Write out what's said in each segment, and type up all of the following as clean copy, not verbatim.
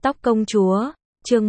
Tóc công chúa, chương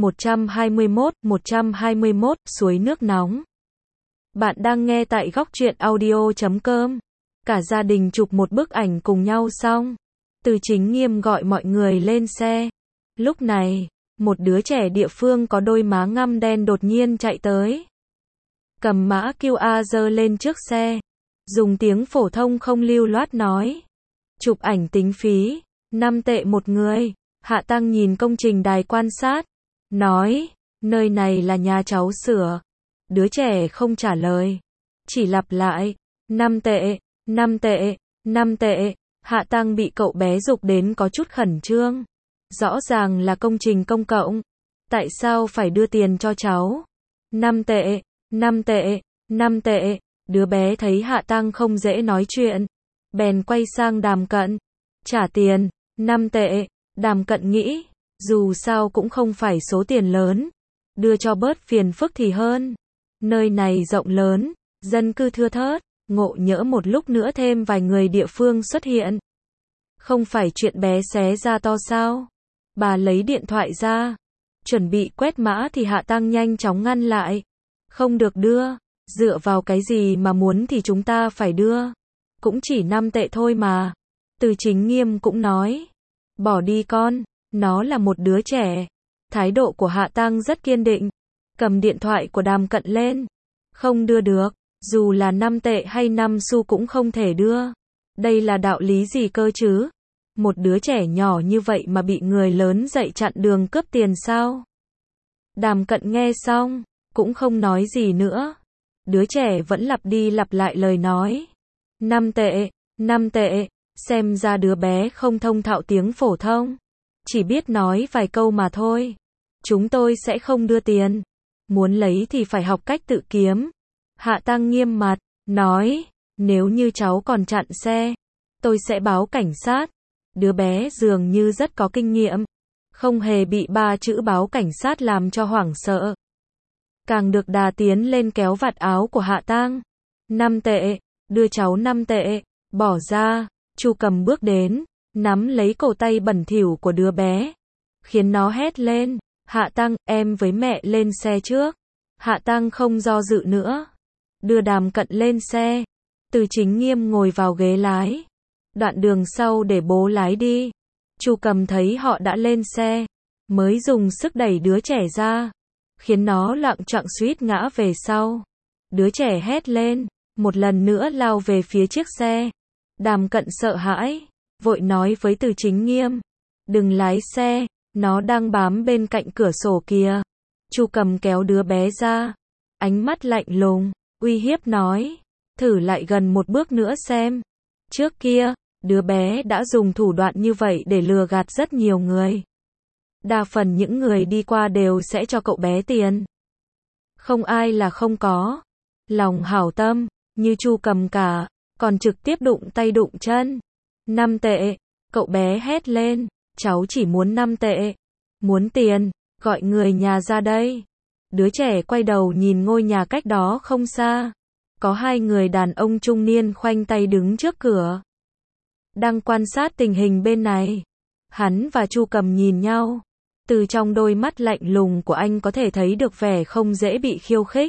121, suối nước nóng. Bạn đang nghe tại góc truyện audio.com. Cả gia đình chụp một bức ảnh cùng nhau xong, Từ Chính Nghiêm gọi mọi người lên xe. Lúc này, một đứa trẻ địa phương có đôi má ngăm đen đột nhiên chạy tới. Cầm mã QR giơ lên trước xe, dùng tiếng phổ thông không lưu loát nói. Chụp ảnh tính phí, 5 tệ một người. Hạ Tăng nhìn công trình đài quan sát, nói, nơi này là nhà cháu sửa. Đứa trẻ không trả lời, chỉ lặp lại, 5 tệ, 5 tệ, 5 tệ. Hạ Tăng bị cậu bé giục đến có chút khẩn trương. Rõ ràng là công trình công cộng, tại sao phải đưa tiền cho cháu? 5 tệ, 5 tệ, 5 tệ. Đứa bé thấy Hạ Tăng không dễ nói chuyện, bèn quay sang Đàm Cận, trả tiền, 5 tệ. Đàm Cận nghĩ, dù sao cũng không phải số tiền lớn, đưa cho bớt phiền phức thì hơn. Nơi này rộng lớn, dân cư thưa thớt, ngộ nhỡ một lúc nữa thêm vài người địa phương xuất hiện. Không phải chuyện bé xé ra to sao? Bà lấy điện thoại ra, chuẩn bị quét mã thì Hạ Tăng nhanh chóng ngăn lại. Không được đưa, dựa vào cái gì mà muốn thì chúng ta phải đưa. Cũng chỉ 5 tệ thôi mà. Từ Chính Nghiêm cũng nói. Bỏ đi con, nó là một đứa trẻ. Thái độ của Hạ Tăng rất kiên định. Cầm điện thoại của Đàm Cận lên. Không đưa được, dù là 5 tệ hay 5 xu cũng không thể đưa. Đây là đạo lý gì cơ chứ? Một đứa trẻ nhỏ như vậy mà bị người lớn dạy chặn đường cướp tiền sao? Đàm Cận nghe xong, cũng không nói gì nữa. Đứa trẻ vẫn lặp đi lặp lại lời nói. 5 tệ, 5 tệ. Xem ra đứa bé không thông thạo tiếng phổ thông, chỉ biết nói vài câu mà thôi. Chúng tôi sẽ không đưa tiền. Muốn lấy thì phải học cách tự kiếm. Hạ Tăng nghiêm mặt, nói, nếu như cháu còn chặn xe, tôi sẽ báo cảnh sát. Đứa bé dường như rất có kinh nghiệm, không hề bị 3 chữ báo cảnh sát làm cho hoảng sợ. Càng được đà tiến lên kéo vạt áo của Hạ Tăng. 5 tệ, đưa cháu 5 tệ, bỏ ra. Chu Cầm bước đến, nắm lấy cổ tay bẩn thỉu của đứa bé, khiến nó hét lên, Hạ Tăng, em với mẹ lên xe trước. Hạ Tăng không do dự nữa, đưa Đàm Cận lên xe. Từ Chính Nghiêm ngồi vào ghế lái. Đoạn đường sau để bố lái đi. Chu Cầm thấy họ đã lên xe, mới dùng sức đẩy đứa trẻ ra, khiến nó loạng choạng suýt ngã về sau. Đứa trẻ hét lên, một lần nữa lao về phía chiếc xe. Đàm Cận sợ hãi, vội nói với Từ Chính Nghiêm, đừng lái xe, nó đang bám bên cạnh cửa sổ kìa. Chu Cầm kéo đứa bé ra, ánh mắt lạnh lùng, uy hiếp nói, thử lại gần một bước nữa xem. Trước kia, đứa bé đã dùng thủ đoạn như vậy để lừa gạt rất nhiều người. Đa phần những người đi qua đều sẽ cho cậu bé tiền. Không ai là không có lòng hảo tâm, như Chu Cầm cả. Còn trực tiếp đụng tay đụng chân. 5 tệ, cậu bé hét lên, cháu chỉ muốn 5 tệ. Muốn tiền, gọi người nhà ra đây. Đứa trẻ quay đầu nhìn ngôi nhà cách đó không xa. Có 2 người đàn ông trung niên khoanh tay đứng trước cửa, đang quan sát tình hình bên này. Hắn và Chu Cầm nhìn nhau. Từ trong đôi mắt lạnh lùng của anh có thể thấy được vẻ không dễ bị khiêu khích,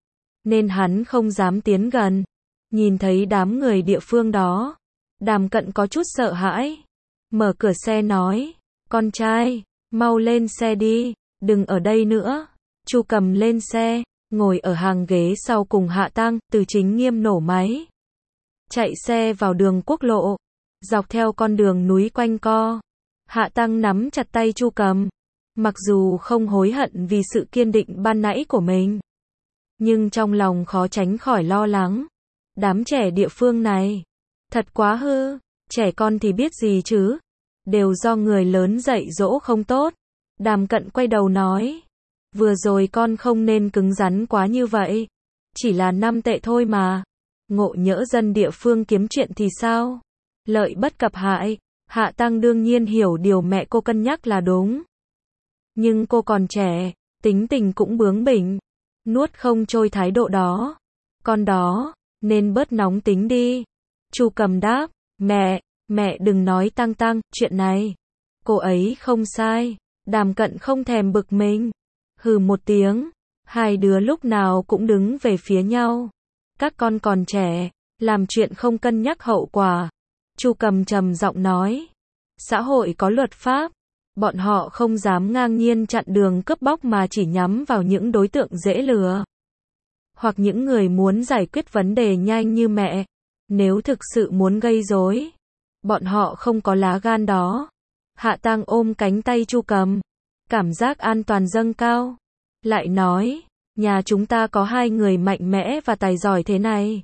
nên hắn không dám tiến gần. Nhìn thấy đám người địa phương đó, Đàm Cận có chút sợ hãi. Mở cửa xe nói, con trai, mau lên xe đi, đừng ở đây nữa. Chu Cầm lên xe, ngồi ở hàng ghế sau cùng Hạ Tăng. Từ Chính Nghiêm nổ máy, chạy xe vào đường quốc lộ, dọc theo con đường núi quanh co. Hạ Tăng nắm chặt tay Chu Cầm, mặc dù không hối hận vì sự kiên định ban nãy của mình, nhưng trong lòng khó tránh khỏi lo lắng. Đám trẻ địa phương này, thật quá hư, trẻ con thì biết gì chứ, đều do người lớn dạy dỗ không tốt. Đàm Cận quay đầu nói, vừa rồi con không nên cứng rắn quá như vậy, chỉ là 5 tệ thôi mà, ngộ nhỡ dân địa phương kiếm chuyện thì sao? Lợi bất cập hại. Hạ Tăng đương nhiên hiểu điều mẹ cô cân nhắc là đúng, nhưng cô còn trẻ, tính tình cũng bướng bỉnh, nuốt không trôi thái độ đó. Con đó, nên bớt nóng tính đi. Chu Cầm đáp, mẹ đừng nói Tăng, chuyện này, cô ấy không sai, Đàm Cận không thèm bực mình. Hừ một tiếng. Hai đứa lúc nào cũng đứng về phía nhau. Các con còn trẻ, làm chuyện không cân nhắc hậu quả. Chu Cầm trầm giọng nói. Xã hội có luật pháp. Bọn họ không dám ngang nhiên chặn đường cướp bóc mà chỉ nhắm vào những đối tượng dễ lừa. Hoặc những người muốn giải quyết vấn đề nhanh như mẹ. Nếu thực sự muốn gây rối, bọn họ không có lá gan đó. Hạ Tang ôm cánh tay Chu Cầm. Cảm giác an toàn dâng cao. Lại nói, nhà chúng ta có hai người mạnh mẽ và tài giỏi thế này.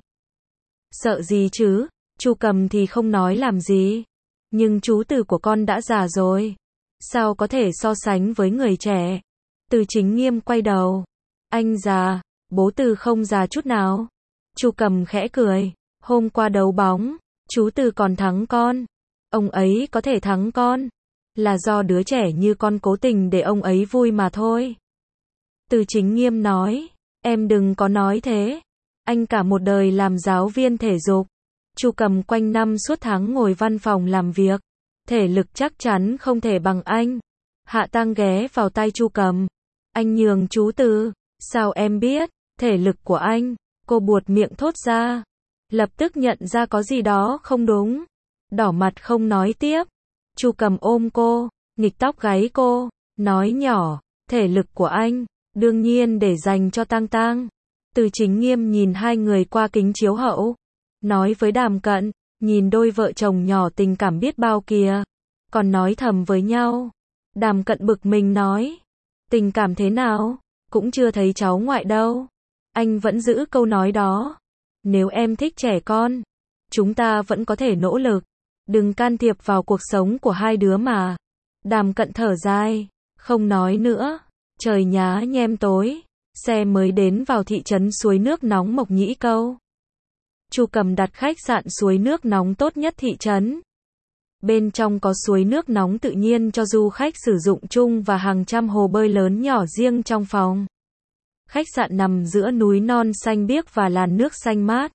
Sợ gì chứ? Chu Cầm thì không nói làm gì. Nhưng chú Từ của con đã già rồi. Sao có thể so sánh với người trẻ? Từ Chính Nghiêm quay đầu. Anh già, bố Từ không già chút nào. Chu Cầm khẽ cười. Hôm qua đấu bóng, chú Từ còn thắng con. Ông ấy có thể thắng con. Là do đứa trẻ như con cố tình để ông ấy vui mà thôi. Từ Chính Nghiêm nói. Em đừng có nói thế. Anh cả một đời làm giáo viên thể dục. Chu Cầm quanh năm suốt tháng ngồi văn phòng làm việc. Thể lực chắc chắn không thể bằng anh. Hạ Tang ghé vào tai Chu Cầm. Anh nhường chú Từ. Sao em biết? Thể lực của anh. Cô buột miệng thốt ra. Lập tức nhận ra có gì đó không đúng. Đỏ mặt không nói tiếp. Chu Cầm ôm cô, nghịch tóc gáy cô, nói nhỏ. Thể lực của anh, đương nhiên để dành cho Tang Tang. Từ Chính Nghiêm nhìn hai người qua kính chiếu hậu. Nói với Đàm Cận, nhìn đôi vợ chồng nhỏ tình cảm biết bao kìa. Còn nói thầm với nhau. Đàm Cận bực mình nói. Tình cảm thế nào? Cũng chưa thấy cháu ngoại đâu. Anh vẫn giữ câu nói đó. Nếu em thích trẻ con, chúng ta vẫn có thể nỗ lực. Đừng can thiệp vào cuộc sống của hai đứa mà. Đàm Cận thở dài. Không nói nữa. Trời nhá nhem tối. Xe mới đến vào thị trấn suối nước nóng Mộc Nhĩ Câu. Chu Cầm đặt khách sạn suối nước nóng tốt nhất thị trấn. Bên trong có suối nước nóng tự nhiên cho du khách sử dụng chung và hàng trăm hồ bơi lớn nhỏ riêng trong phòng. Khách sạn nằm giữa núi non xanh biếc và làn nước xanh mát.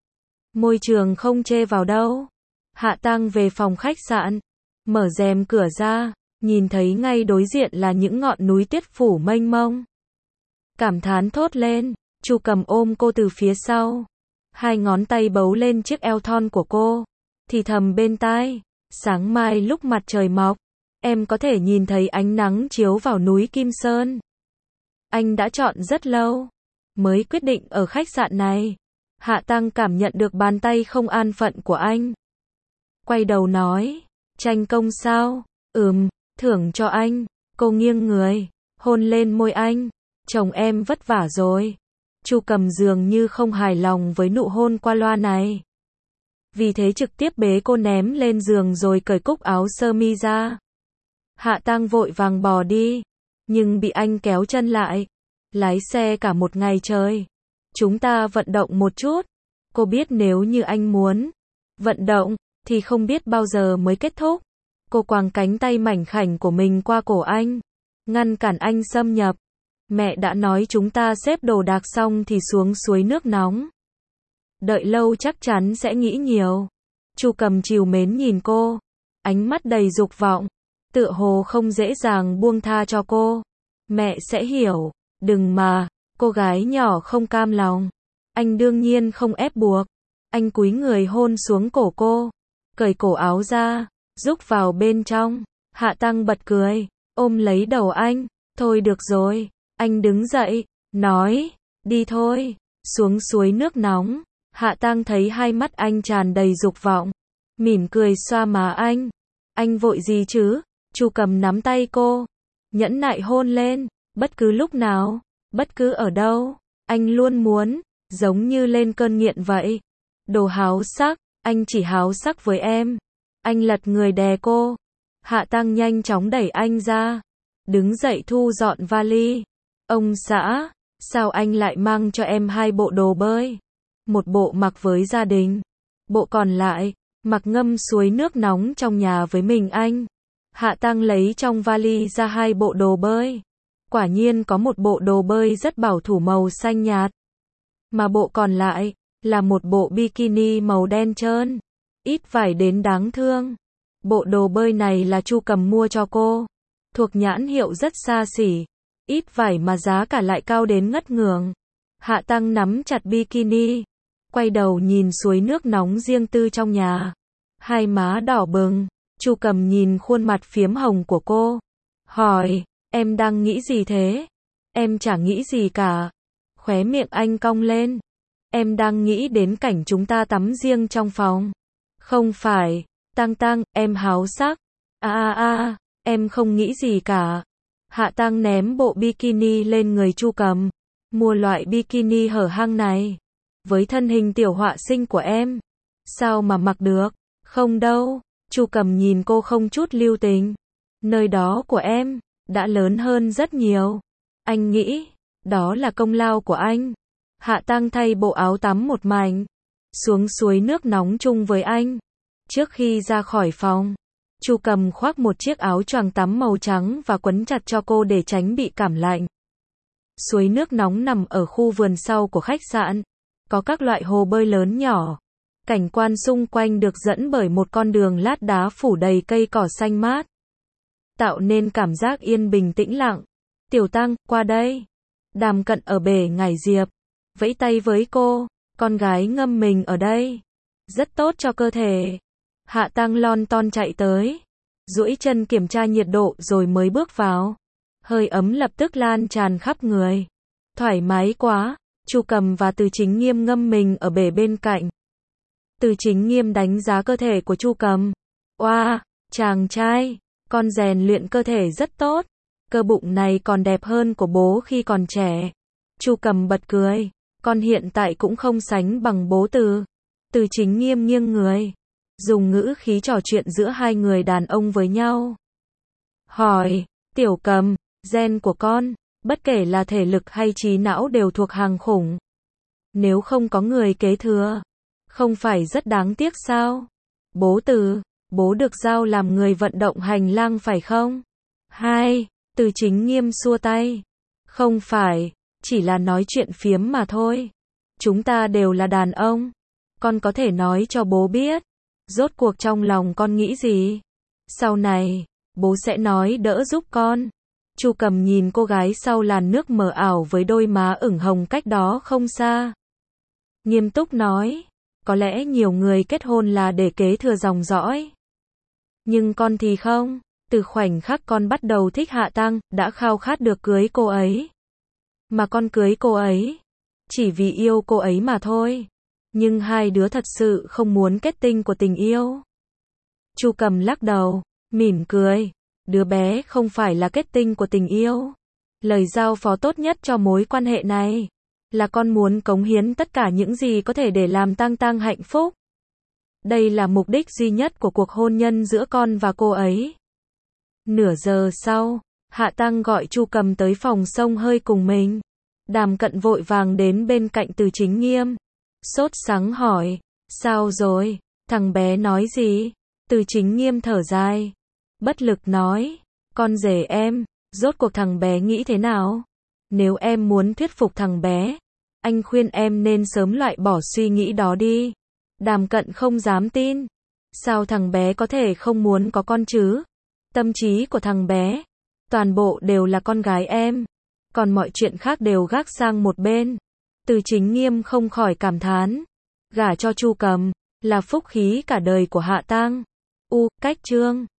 Môi trường không chê vào đâu. Hạ Tang về phòng khách sạn, mở rèm cửa ra, nhìn thấy ngay đối diện là những ngọn núi tuyết phủ mênh mông. Cảm thán thốt lên. Chu Cầm ôm cô từ phía sau. Hai ngón tay bấu lên chiếc eo thon của cô. Thì thầm bên tai. Sáng mai lúc mặt trời mọc, em có thể nhìn thấy ánh nắng chiếu vào núi Kim Sơn. Anh đã chọn rất lâu, mới quyết định ở khách sạn này. Hạ Tang cảm nhận được bàn tay không an phận của anh. Quay đầu nói. Tranh công sao? Thưởng cho anh. Cô nghiêng người, hôn lên môi anh. Chồng em vất vả rồi. Chu Cầm dường như không hài lòng với nụ hôn qua loa này. Vì thế trực tiếp bế cô ném lên giường rồi cởi cúc áo sơ mi ra. Hạ Tang vội vàng bỏ đi, nhưng bị anh kéo chân lại. Lái xe cả một ngày trời. Chúng ta vận động một chút. Cô biết nếu như anh muốn vận động, thì không biết bao giờ mới kết thúc. Cô quàng cánh tay mảnh khảnh của mình qua cổ anh, ngăn cản anh xâm nhập. Mẹ đã nói chúng ta xếp đồ đạc xong thì xuống suối nước nóng. Đợi lâu chắc chắn sẽ nghĩ nhiều. Chu Cầm trìu mến nhìn cô, ánh mắt đầy dục vọng, tựa hồ không dễ dàng buông tha cho cô. Mẹ sẽ hiểu. Đừng mà. Cô gái nhỏ không cam lòng. Anh đương nhiên không ép buộc. Anh cúi người hôn xuống cổ cô, cởi cổ áo ra, rúc vào bên trong. Hạ Tang bật cười, ôm lấy đầu anh. Thôi được rồi. Anh đứng dậy, nói. Đi thôi. Xuống suối nước nóng. Hạ Tang thấy hai mắt anh tràn đầy dục vọng, mỉm cười xoa má anh. Anh vội gì chứ? Chu Cầm nắm tay cô, nhẫn nại hôn lên. Bất cứ lúc nào, bất cứ ở đâu, anh luôn muốn, giống như lên cơn nghiện vậy. Đồ háo sắc, anh chỉ háo sắc với em. Anh lật người đè cô. Hạ Tang nhanh chóng đẩy anh ra, đứng dậy thu dọn vali. Ông xã, sao anh lại mang cho em hai bộ đồ bơi? Một bộ mặc với gia đình, bộ còn lại mặc ngâm suối nước nóng trong nhà với mình anh. Hạ Tang lấy trong vali ra hai bộ đồ bơi. Quả nhiên có một bộ đồ bơi rất bảo thủ màu xanh nhạt, mà bộ còn lại là một bộ bikini màu đen trơn, ít vải đến đáng thương. Bộ đồ bơi này là Chu Cầm mua cho cô. thuộc nhãn hiệu rất xa xỉ, ít vải mà giá cả lại cao đến ngất ngường. Hạ Tăng nắm chặt bikini, quay đầu nhìn suối nước nóng riêng tư trong nhà. Hai má đỏ bừng, Chu Cầm nhìn khuôn mặt phiếm hồng của cô, hỏi, em đang nghĩ gì thế? Em chả nghĩ gì cả. Khóe miệng anh cong lên. Em đang nghĩ đến cảnh chúng ta tắm riêng trong phòng. Không phải, Tăng, em háo sắc. Em không nghĩ gì cả. Hạ Tăng ném bộ bikini lên người Chu Cầm. Mua loại bikini hở hang này. Với thân hình tiểu họa sinh của em, sao mà mặc được? Không đâu. Chu Cầm nhìn cô không chút lưu tình. Nơi đó của em đã lớn hơn rất nhiều. Anh nghĩ đó là công lao của anh. Hạ Tăng thay bộ áo tắm một mảnh, xuống suối nước nóng chung với anh. Trước khi ra khỏi phòng, Chu Cầm khoác một chiếc áo choàng tắm màu trắng và quấn chặt cho cô để tránh bị cảm lạnh. Suối nước nóng nằm ở khu vườn sau của khách sạn, có các loại hồ bơi lớn nhỏ. Cảnh quan xung quanh được dẫn bởi một con đường lát đá phủ đầy cây cỏ xanh mát, tạo nên cảm giác yên bình tĩnh lặng. Tiểu Tăng, qua đây. Đàm Cận ở bể ngải diệp, vẫy tay với cô, con gái ngâm mình ở đây, rất tốt cho cơ thể. Hạ Tăng lon ton chạy tới, duỗi chân kiểm tra nhiệt độ rồi mới bước vào. Hơi ấm lập tức lan tràn khắp người. Thoải mái quá. Chu Cầm và Từ Chính Nghiêm ngâm mình ở bể bên cạnh. Từ Chính Nghiêm đánh giá cơ thể của Chu Cầm. Oa, chàng trai, con rèn luyện cơ thể rất tốt. Cơ bụng này còn đẹp hơn của bố khi còn trẻ. Chu Cầm bật cười. Con hiện tại cũng không sánh bằng bố Từ. Từ Chính Nghiêm nghiêng người, dùng ngữ khí trò chuyện giữa hai người đàn ông với nhau. Hỏi, Tiểu Cầm, gen của con, bất kể là thể lực hay trí não đều thuộc hàng khủng. Nếu không có người kế thừa, không phải rất đáng tiếc sao? Bố Từ, bố được giao làm người vận động hành lang phải không? Hai, Từ Chính Nghiêm xua tay. Không phải, chỉ là nói chuyện phiếm mà thôi. Chúng ta đều là đàn ông. Con có thể nói cho bố biết, rốt cuộc trong lòng con nghĩ gì. Sau này, bố sẽ nói đỡ giúp con. Chu Cầm nhìn cô gái sau làn nước mờ ảo với đôi má ửng hồng cách đó không xa. Nghiêm túc nói, có lẽ nhiều người kết hôn là để kế thừa dòng dõi. Nhưng con thì không. Từ khoảnh khắc con bắt đầu thích Hạ Tăng, đã khao khát được cưới cô ấy. Mà con cưới cô ấy chỉ vì yêu cô ấy mà thôi. Nhưng hai đứa thật sự không muốn kết tinh của tình yêu. Chu Cầm lắc đầu, mỉm cười. Đứa bé không phải là kết tinh của tình yêu. Lời giao phó tốt nhất cho mối quan hệ này là con muốn cống hiến tất cả những gì có thể để làm Tăng hạnh phúc. Đây là mục đích duy nhất của cuộc hôn nhân giữa con và cô ấy. Nửa giờ sau, Hạ Tăng gọi Chu Cầm tới phòng xông hơi cùng mình. Đàm Cận vội vàng đến bên cạnh Từ Chính Nghiêm, sốt sắng hỏi, sao rồi, thằng bé nói gì? Từ Chính Nghiêm thở dài, bất lực nói, con rể em, rốt cuộc thằng bé nghĩ thế nào? Nếu em muốn thuyết phục thằng bé, anh khuyên em nên sớm loại bỏ suy nghĩ đó đi. Đàm Cận không dám tin. Sao thằng bé có thể không muốn có con chứ? Tâm trí của thằng bé, toàn bộ đều là con gái em. Còn mọi chuyện khác đều gác sang một bên. Từ Chính Nghiêm không khỏi cảm thán. Gả cho Chu Cầm là phúc khí cả đời của Hạ Tăng. Cách chương